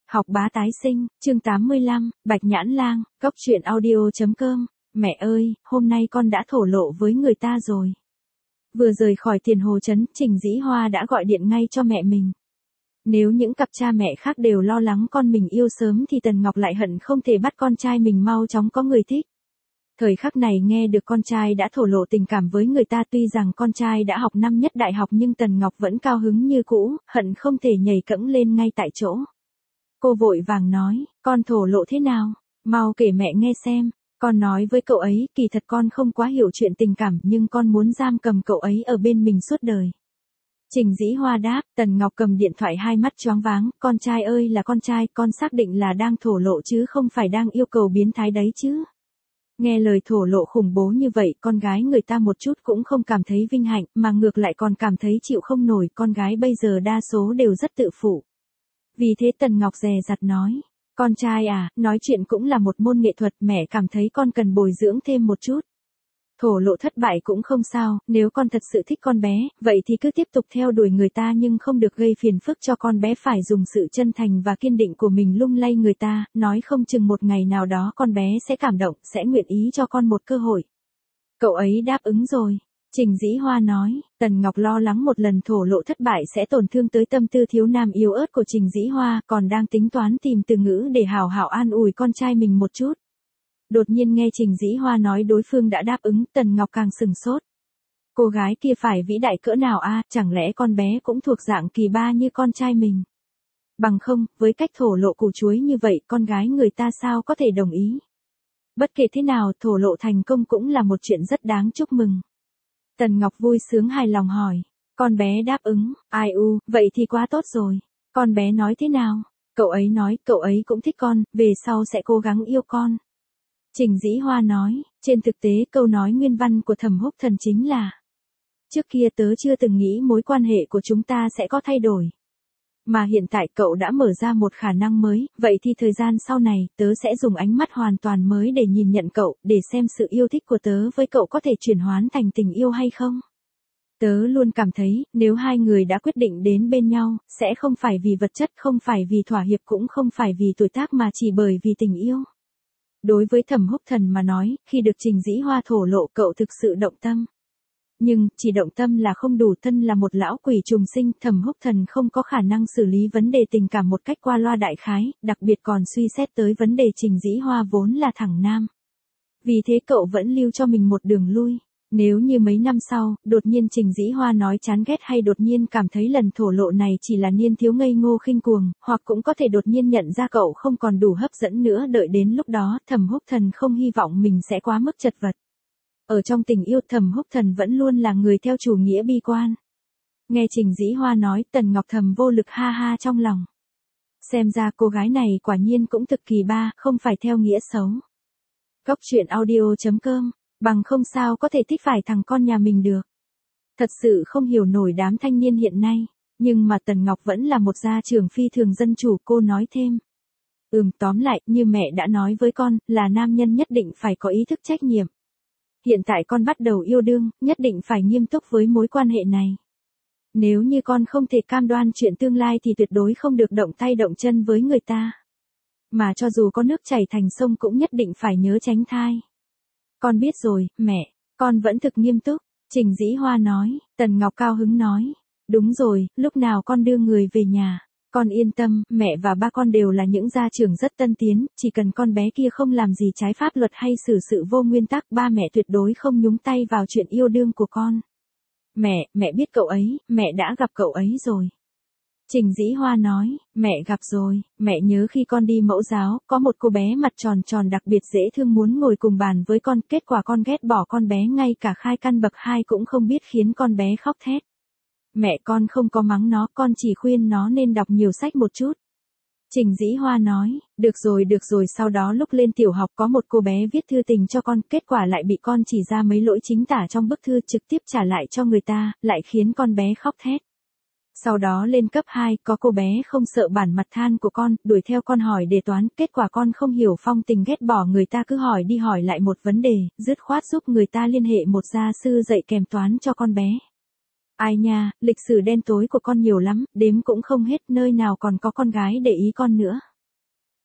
Học bá tái sinh, chương 85, Bạch Nhãn Lang, Cốc truyện audio.com. Mẹ ơi, hôm nay con đã thổ lộ với người ta rồi. Vừa rời khỏi Tiền Hồ Trấn, Trình Dĩ Hoa đã gọi điện ngay cho mẹ mình. Nếu những cặp cha mẹ khác đều lo lắng con mình yêu sớm thì Tần Ngọc lại hận không thể bắt con trai mình mau chóng có người thích. Thời khắc này nghe được con trai đã thổ lộ tình cảm với người ta, tuy rằng con trai đã học năm nhất đại học nhưng Tần Ngọc vẫn cao hứng như cũ, hận không thể nhảy cẫng lên ngay tại chỗ. Cô vội vàng nói, con thổ lộ thế nào? Mau kể mẹ nghe xem. Con nói với cậu ấy, kỳ thật con không quá hiểu chuyện tình cảm nhưng con muốn giam cầm cậu ấy ở bên mình suốt đời. Trình Dĩ Hoa đáp. Tần Ngọc cầm điện thoại, hai mắt choáng váng, con trai ơi là con trai, con xác định là đang thổ lộ chứ không phải đang yêu cầu biến thái đấy chứ. Nghe lời thổ lộ khủng bố như vậy, con gái người ta một chút cũng không cảm thấy vinh hạnh, mà ngược lại còn cảm thấy chịu không nổi, con gái bây giờ đa số đều rất tự phụ. Vì thế Tần Ngọc dè dặt nói, con trai à, nói chuyện cũng là một môn nghệ thuật, mẹ cảm thấy con cần bồi dưỡng thêm một chút. Thổ lộ thất bại cũng không sao, nếu con thật sự thích con bé, vậy thì cứ tiếp tục theo đuổi người ta nhưng không được gây phiền phức cho con bé, phải dùng sự chân thành và kiên định của mình lung lay người ta, nói không chừng một ngày nào đó con bé sẽ cảm động, sẽ nguyện ý cho con một cơ hội. Cậu ấy đáp ứng rồi. Trình Dĩ Hoa nói. Tần Ngọc lo lắng một lần thổ lộ thất bại sẽ tổn thương tới tâm tư thiếu nam yếu ớt của Trình Dĩ Hoa, còn đang tính toán tìm từ ngữ để hảo hảo an ủi con trai mình một chút. Đột nhiên nghe Trình Dĩ Hoa nói đối phương đã đáp ứng, Tần Ngọc càng sừng sốt. Cô gái kia phải vĩ đại cỡ nào a, chẳng lẽ con bé cũng thuộc dạng kỳ ba như con trai mình? Bằng không, với cách thổ lộ củ chuối như vậy, con gái người ta sao có thể đồng ý? Bất kể thế nào, thổ lộ thành công cũng là một chuyện rất đáng chúc mừng. Tần Ngọc vui sướng hài lòng hỏi. Con bé đáp ứng. Ai u, vậy thì quá tốt rồi. Con bé nói thế nào? Cậu ấy nói, cậu ấy cũng thích con, về sau sẽ cố gắng yêu con. Trình Dĩ Hoa nói, trên thực tế câu nói nguyên văn của Thẩm Húc Thần chính là, trước kia tớ chưa từng nghĩ mối quan hệ của chúng ta sẽ có thay đổi. Mà hiện tại cậu đã mở ra một khả năng mới, vậy thì thời gian sau này, tớ sẽ dùng ánh mắt hoàn toàn mới để nhìn nhận cậu, để xem sự yêu thích của tớ với cậu có thể chuyển hóa thành tình yêu hay không. Tớ luôn cảm thấy, nếu hai người đã quyết định đến bên nhau, sẽ không phải vì vật chất, không phải vì thỏa hiệp, cũng không phải vì tuổi tác mà chỉ bởi vì tình yêu. Đối với Thẩm Húc Thần mà nói, khi được Trình Dĩ Hoa thổ lộ cậu thực sự động tâm. Nhưng, chỉ động tâm là không đủ, thân là một lão quỷ trùng sinh, Thẩm Húc Thần không có khả năng xử lý vấn đề tình cảm một cách qua loa đại khái, đặc biệt còn suy xét tới vấn đề Trình Dĩ Hoa vốn là thẳng nam. Vì thế cậu vẫn lưu cho mình một đường lui. Nếu như mấy năm sau, đột nhiên Trình Dĩ Hoa nói chán ghét hay đột nhiên cảm thấy lần thổ lộ này chỉ là niên thiếu ngây ngô khinh cuồng, hoặc cũng có thể đột nhiên nhận ra cậu không còn đủ hấp dẫn nữa, đợi đến lúc đó, Thẩm Húc Thần không hy vọng mình sẽ quá mức chật vật. Ở trong tình yêu, Thẩm Húc Thần vẫn luôn là người theo chủ nghĩa bi quan. Nghe Trình Dĩ Hoa nói, Tần Ngọc thầm vô lực ha ha trong lòng. Xem ra cô gái này quả nhiên cũng thực kỳ ba, không phải theo nghĩa xấu. Cốc truyện audio.com. Bằng không sao có thể thích phải thằng con nhà mình được. Thật sự không hiểu nổi đám thanh niên hiện nay. Nhưng mà Tần Ngọc vẫn là một gia trưởng phi thường dân chủ, cô nói thêm. Tóm lại, như mẹ đã nói với con, là nam nhân nhất định phải có ý thức trách nhiệm. Hiện tại con bắt đầu yêu đương, nhất định phải nghiêm túc với mối quan hệ này. Nếu như con không thể cam đoan chuyện tương lai thì tuyệt đối không được động tay động chân với người ta. Mà cho dù có nước chảy thành sông cũng nhất định phải nhớ tránh thai. Con biết rồi, mẹ, con vẫn thực nghiêm túc. Trình Dĩ Hoa nói. Tần Ngọc cao hứng nói. Đúng rồi, lúc nào con đưa người về nhà. Con yên tâm, mẹ và ba con đều là những gia trưởng rất tân tiến, chỉ cần con bé kia không làm gì trái pháp luật hay xử sự vô nguyên tắc, ba mẹ tuyệt đối không nhúng tay vào chuyện yêu đương của con. Mẹ biết cậu ấy, mẹ đã gặp cậu ấy rồi. Trình Dĩ Hoa nói, mẹ gặp rồi, mẹ nhớ khi con đi mẫu giáo, có một cô bé mặt tròn tròn đặc biệt dễ thương muốn ngồi cùng bàn với con, kết quả con ghét bỏ con bé, ngay cả khai căn bậc 2 cũng không biết, khiến con bé khóc thét. Mẹ con không có mắng nó, con chỉ khuyên nó nên đọc nhiều sách một chút. Trình Dĩ Hoa nói, được rồi, sau đó lúc lên tiểu học có một cô bé viết thư tình cho con, kết quả lại bị con chỉ ra mấy lỗi chính tả trong bức thư, trực tiếp trả lại cho người ta, lại khiến con bé khóc thét. Sau đó lên cấp 2, có cô bé không sợ bản mặt than của con, đuổi theo con hỏi đề toán, kết quả con không hiểu phong tình ghét bỏ người ta, cứ hỏi đi hỏi lại một vấn đề, dứt khoát giúp người ta liên hệ một gia sư dạy kèm toán cho con bé. Ai nha, lịch sử đen tối của con nhiều lắm, đếm cũng không hết, nơi nào còn có con gái để ý con nữa.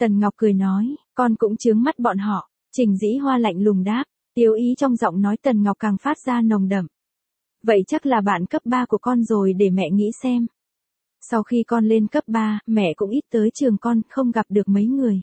Tần Ngọc cười nói, con cũng chướng mắt bọn họ. Trình Dĩ Hoa lạnh lùng đáp, tiêu ý trong giọng nói Tần Ngọc càng phát ra nồng đậm. Vậy chắc là bạn cấp 3 của con rồi, để mẹ nghĩ xem. Sau khi con lên cấp 3, mẹ cũng ít tới trường con, không gặp được mấy người.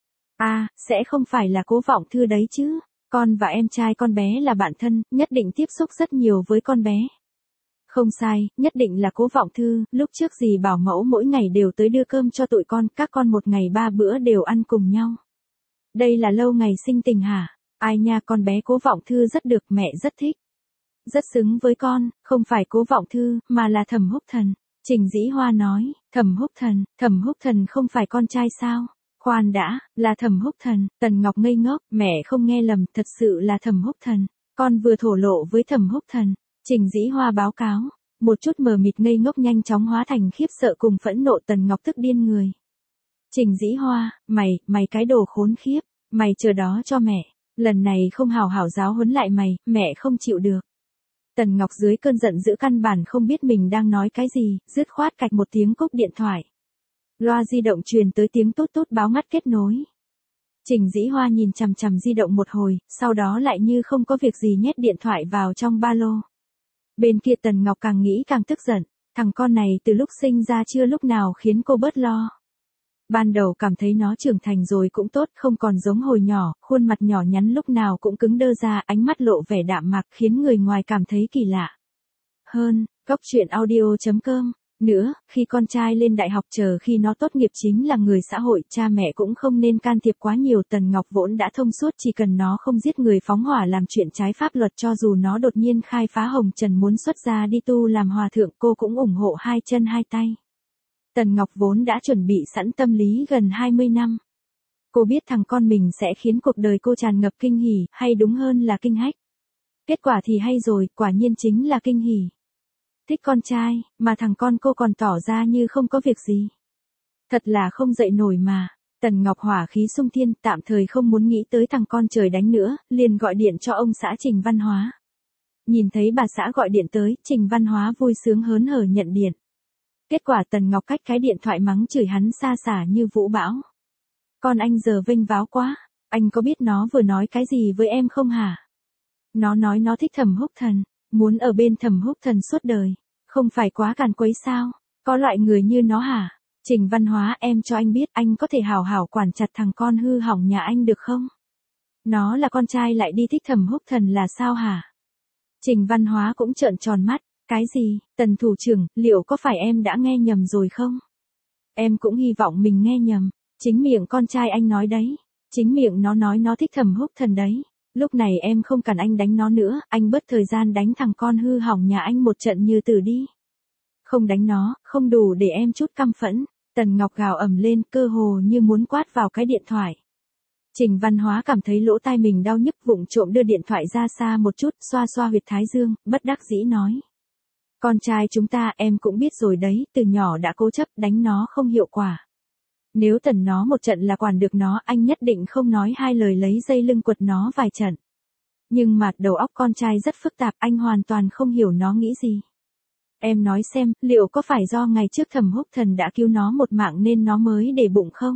À, sẽ không phải là Cố Vọng Thư đấy chứ? Con và em trai con bé là bạn thân, nhất định tiếp xúc rất nhiều với con bé. Không sai, nhất định là Cố Vọng Thư, lúc trước dì bảo mẫu mỗi ngày đều tới đưa cơm cho tụi con, các con một ngày 3 bữa đều ăn cùng nhau. Đây là lâu ngày sinh tình hả? Ai nha, con bé Cố Vọng Thư rất được, mẹ rất thích. Rất xứng với con, không phải Cố Vọng Thư, mà là Thẩm Húc Thần. Trình Dĩ Hoa nói, Thẩm Húc Thần không phải con trai sao? Khoan đã, là Thẩm Húc Thần. Tần Ngọc ngây ngốc, mẹ không nghe lầm, thật sự là Thẩm Húc Thần. Con vừa thổ lộ với Thẩm Húc Thần. Trình Dĩ Hoa báo cáo, một chút mờ mịt ngây ngốc nhanh chóng hóa thành khiếp sợ cùng phẫn nộ. Tần Ngọc tức điên người. Trình Dĩ Hoa, mày cái đồ khốn khiếp, mày chờ đó cho mẹ, lần này không hào hảo giáo huấn lại mày, mẹ không chịu được. Tần Ngọc dưới cơn giận dữ căn bản không biết mình đang nói cái gì, dứt khoát cạch một tiếng cúp điện thoại. Loa di động truyền tới tiếng tút tút báo ngắt kết nối. Trình Dĩ Hoa nhìn chằm chằm di động một hồi, sau đó lại như không có việc gì nhét điện thoại vào trong ba lô. Bên kia Tần Ngọc càng nghĩ càng tức giận, thằng con này từ lúc sinh ra chưa lúc nào khiến cô bớt lo. Ban đầu cảm thấy nó trưởng thành rồi cũng tốt, không còn giống hồi nhỏ, khuôn mặt nhỏ nhắn lúc nào cũng cứng đơ ra, ánh mắt lộ vẻ đạm mạc khiến người ngoài cảm thấy kỳ lạ. Hơn, góc truyện audio.com. Nữa, khi con trai lên đại học chờ khi nó tốt nghiệp chính là người xã hội, cha mẹ cũng không nên can thiệp quá nhiều. Tần Ngọc vốn đã thông suốt, chỉ cần nó không giết người phóng hỏa làm chuyện trái pháp luật, cho dù nó đột nhiên khai phá hồng trần muốn xuất gia đi tu làm hòa thượng, cô cũng ủng hộ hai chân hai tay. Tần Ngọc vốn đã chuẩn bị sẵn tâm lý gần 20 năm. Cô biết thằng con mình sẽ khiến cuộc đời cô tràn ngập kinh hỉ, hay đúng hơn là kinh hách. Kết quả thì hay rồi, quả nhiên chính là kinh hỉ. Thích con trai, mà thằng con cô còn tỏ ra như không có việc gì. Thật là không dậy nổi mà. Tần Ngọc hỏa khí xung thiên, tạm thời không muốn nghĩ tới thằng con trời đánh nữa, liền gọi điện cho ông xã Trình Văn Hóa. Nhìn thấy bà xã gọi điện tới, Trình Văn Hóa vui sướng hớn hở nhận điện. Kết quả Tần Ngọc cách cái điện thoại mắng chửi hắn xa xả như vũ bão. Con anh giờ vênh váo quá, anh có biết nó vừa nói cái gì với em không hả? Nó nói nó thích Thẩm Húc Thần, muốn ở bên Thẩm Húc Thần suốt đời, không phải quá càn quấy sao? Có loại người như nó hả? Trình Văn Hóa, em cho anh biết anh có thể hảo hảo quản chặt thằng con hư hỏng nhà anh được không? Nó là con trai lại đi thích Thẩm Húc Thần là sao hả? Trình Văn Hóa cũng trợn tròn mắt. Cái gì, Tần thủ trưởng, liệu có phải em đã nghe nhầm rồi không? Em cũng hy vọng mình nghe nhầm. Chính miệng con trai anh nói đấy. Chính miệng nó nói nó thích Thẩm Húc Thần đấy. Lúc này em không cần anh đánh nó nữa, anh bớt thời gian đánh thằng con hư hỏng nhà anh một trận như tử đi. Không đánh nó, không đủ để em chút căm phẫn. Tần Ngọc gào ầm lên, cơ hồ như muốn quát vào cái điện thoại. Trình Văn Hóa cảm thấy lỗ tai mình đau nhức, vụng trộm đưa điện thoại ra xa một chút, xoa xoa huyệt thái dương, bất đắc dĩ nói. Con trai chúng ta em cũng biết rồi đấy, từ nhỏ đã cố chấp, đánh nó không hiệu quả. Nếu Tần nó một trận là quản được nó, anh nhất định không nói hai lời lấy dây lưng quật nó vài trận. Nhưng mà đầu óc con trai rất phức tạp, anh hoàn toàn không hiểu nó nghĩ gì. Em nói xem, liệu có phải do ngày trước Thẩm Húc Thần đã cứu nó một mạng nên nó mới để bụng không?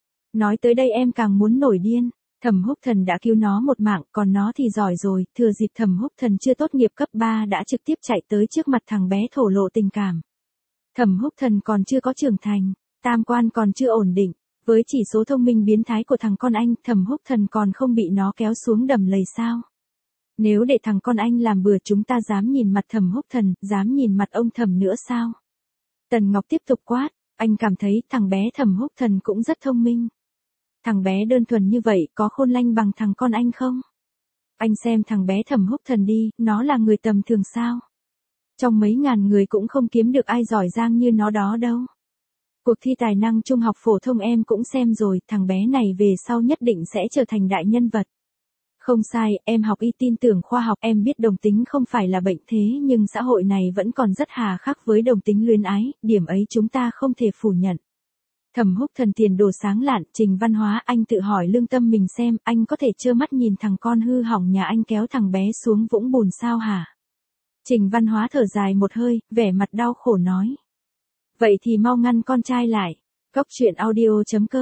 Nói tới đây em càng muốn nổi điên. Thẩm Húc Thần đã cứu nó một mạng, còn nó thì giỏi rồi, thừa dịp Thẩm Húc Thần chưa tốt nghiệp cấp 3 đã trực tiếp chạy tới trước mặt thằng bé thổ lộ tình cảm. Thẩm Húc Thần còn chưa có trưởng thành, tam quan còn chưa ổn định, với chỉ số thông minh biến thái của thằng con anh, Thẩm Húc Thần còn không bị nó kéo xuống đầm lầy sao? Nếu để thằng con anh làm bừa, chúng ta dám nhìn mặt Thẩm Húc Thần, dám nhìn mặt ông Thẩm nữa sao? Tần Ngọc tiếp tục quát, anh cảm thấy thằng bé Thẩm Húc Thần cũng rất thông minh. Thằng bé đơn thuần như vậy có khôn lanh bằng thằng con anh không? Anh xem thằng bé Thẩm Húc Thần đi, nó là người tầm thường sao? Trong mấy ngàn người cũng không kiếm được ai giỏi giang như nó đó đâu. Cuộc thi tài năng trung học phổ thông em cũng xem rồi, thằng bé này về sau nhất định sẽ trở thành đại nhân vật. Không sai, em học y tin tưởng khoa học, em biết đồng tính không phải là bệnh, thế nhưng xã hội này vẫn còn rất hà khắc với đồng tính luyến ái, điểm ấy chúng ta không thể phủ nhận. Thẩm Húc Thần tiền đồ sáng lạn, Trình Văn Hóa, anh tự hỏi lương tâm mình xem, anh có thể trơ mắt nhìn thằng con hư hỏng nhà anh kéo thằng bé xuống vũng bùn sao hả? Trình Văn Hóa thở dài một hơi, vẻ mặt đau khổ nói. Vậy thì mau ngăn con trai lại. Góc truyện audio.com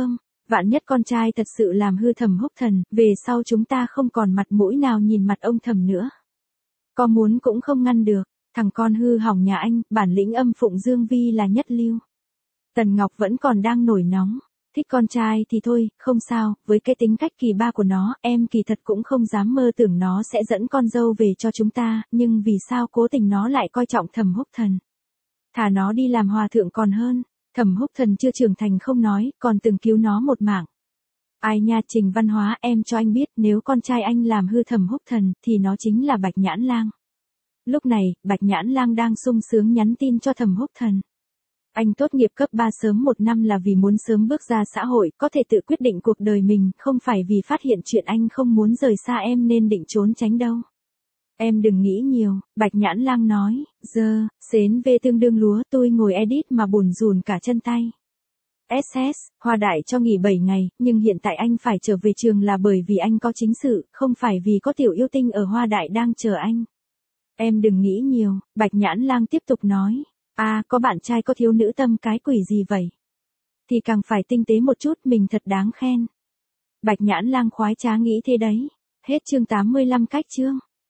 Vạn nhất con trai thật sự làm hư Thẩm Húc Thần, về sau chúng ta không còn mặt mũi nào nhìn mặt ông Thẩm nữa. Có muốn cũng không ngăn được, thằng con hư hỏng nhà anh, bản lĩnh âm phụng Dương Vi là nhất lưu. Tần Ngọc vẫn còn đang nổi nóng, thích con trai thì thôi, không sao, với cái tính cách kỳ ba của nó, em kỳ thật cũng không dám mơ tưởng nó sẽ dẫn con dâu về cho chúng ta, nhưng vì sao cố tình nó lại coi trọng Thẩm Húc Thần. Thả nó đi làm hòa thượng còn hơn, Thẩm Húc Thần chưa trưởng thành không nói, còn từng cứu nó một mạng. Ai nha Trình Văn Hóa, em cho anh biết nếu con trai anh làm hư Thẩm Húc Thần thì nó chính là Bạch Nhãn Lang. Lúc này, Bạch Nhãn Lang đang sung sướng nhắn tin cho Thẩm Húc Thần. Anh tốt nghiệp cấp 3 sớm 1 năm là vì muốn sớm bước ra xã hội, có thể tự quyết định cuộc đời mình, không phải vì phát hiện chuyện anh không muốn rời xa em nên định trốn tránh đâu. Em đừng nghĩ nhiều, Bạch Nhãn Lang nói, giờ, xến về tương đương lúa tôi ngồi edit mà buồn rùn cả chân tay. SS, Hoa Đại cho nghỉ 7 ngày, nhưng hiện tại anh phải trở về trường là bởi vì anh có chính sự, không phải vì có tiểu yêu tinh ở Hoa Đại đang chờ anh. Em đừng nghĩ nhiều, Bạch Nhãn Lang tiếp tục nói. Có bạn trai có thiếu nữ tâm cái quỷ gì vậy? Thì càng phải tinh tế một chút, mình thật đáng khen. Bạch Nhãn Lang khoái trá nghĩ thế đấy. Hết chương 85 cách chương.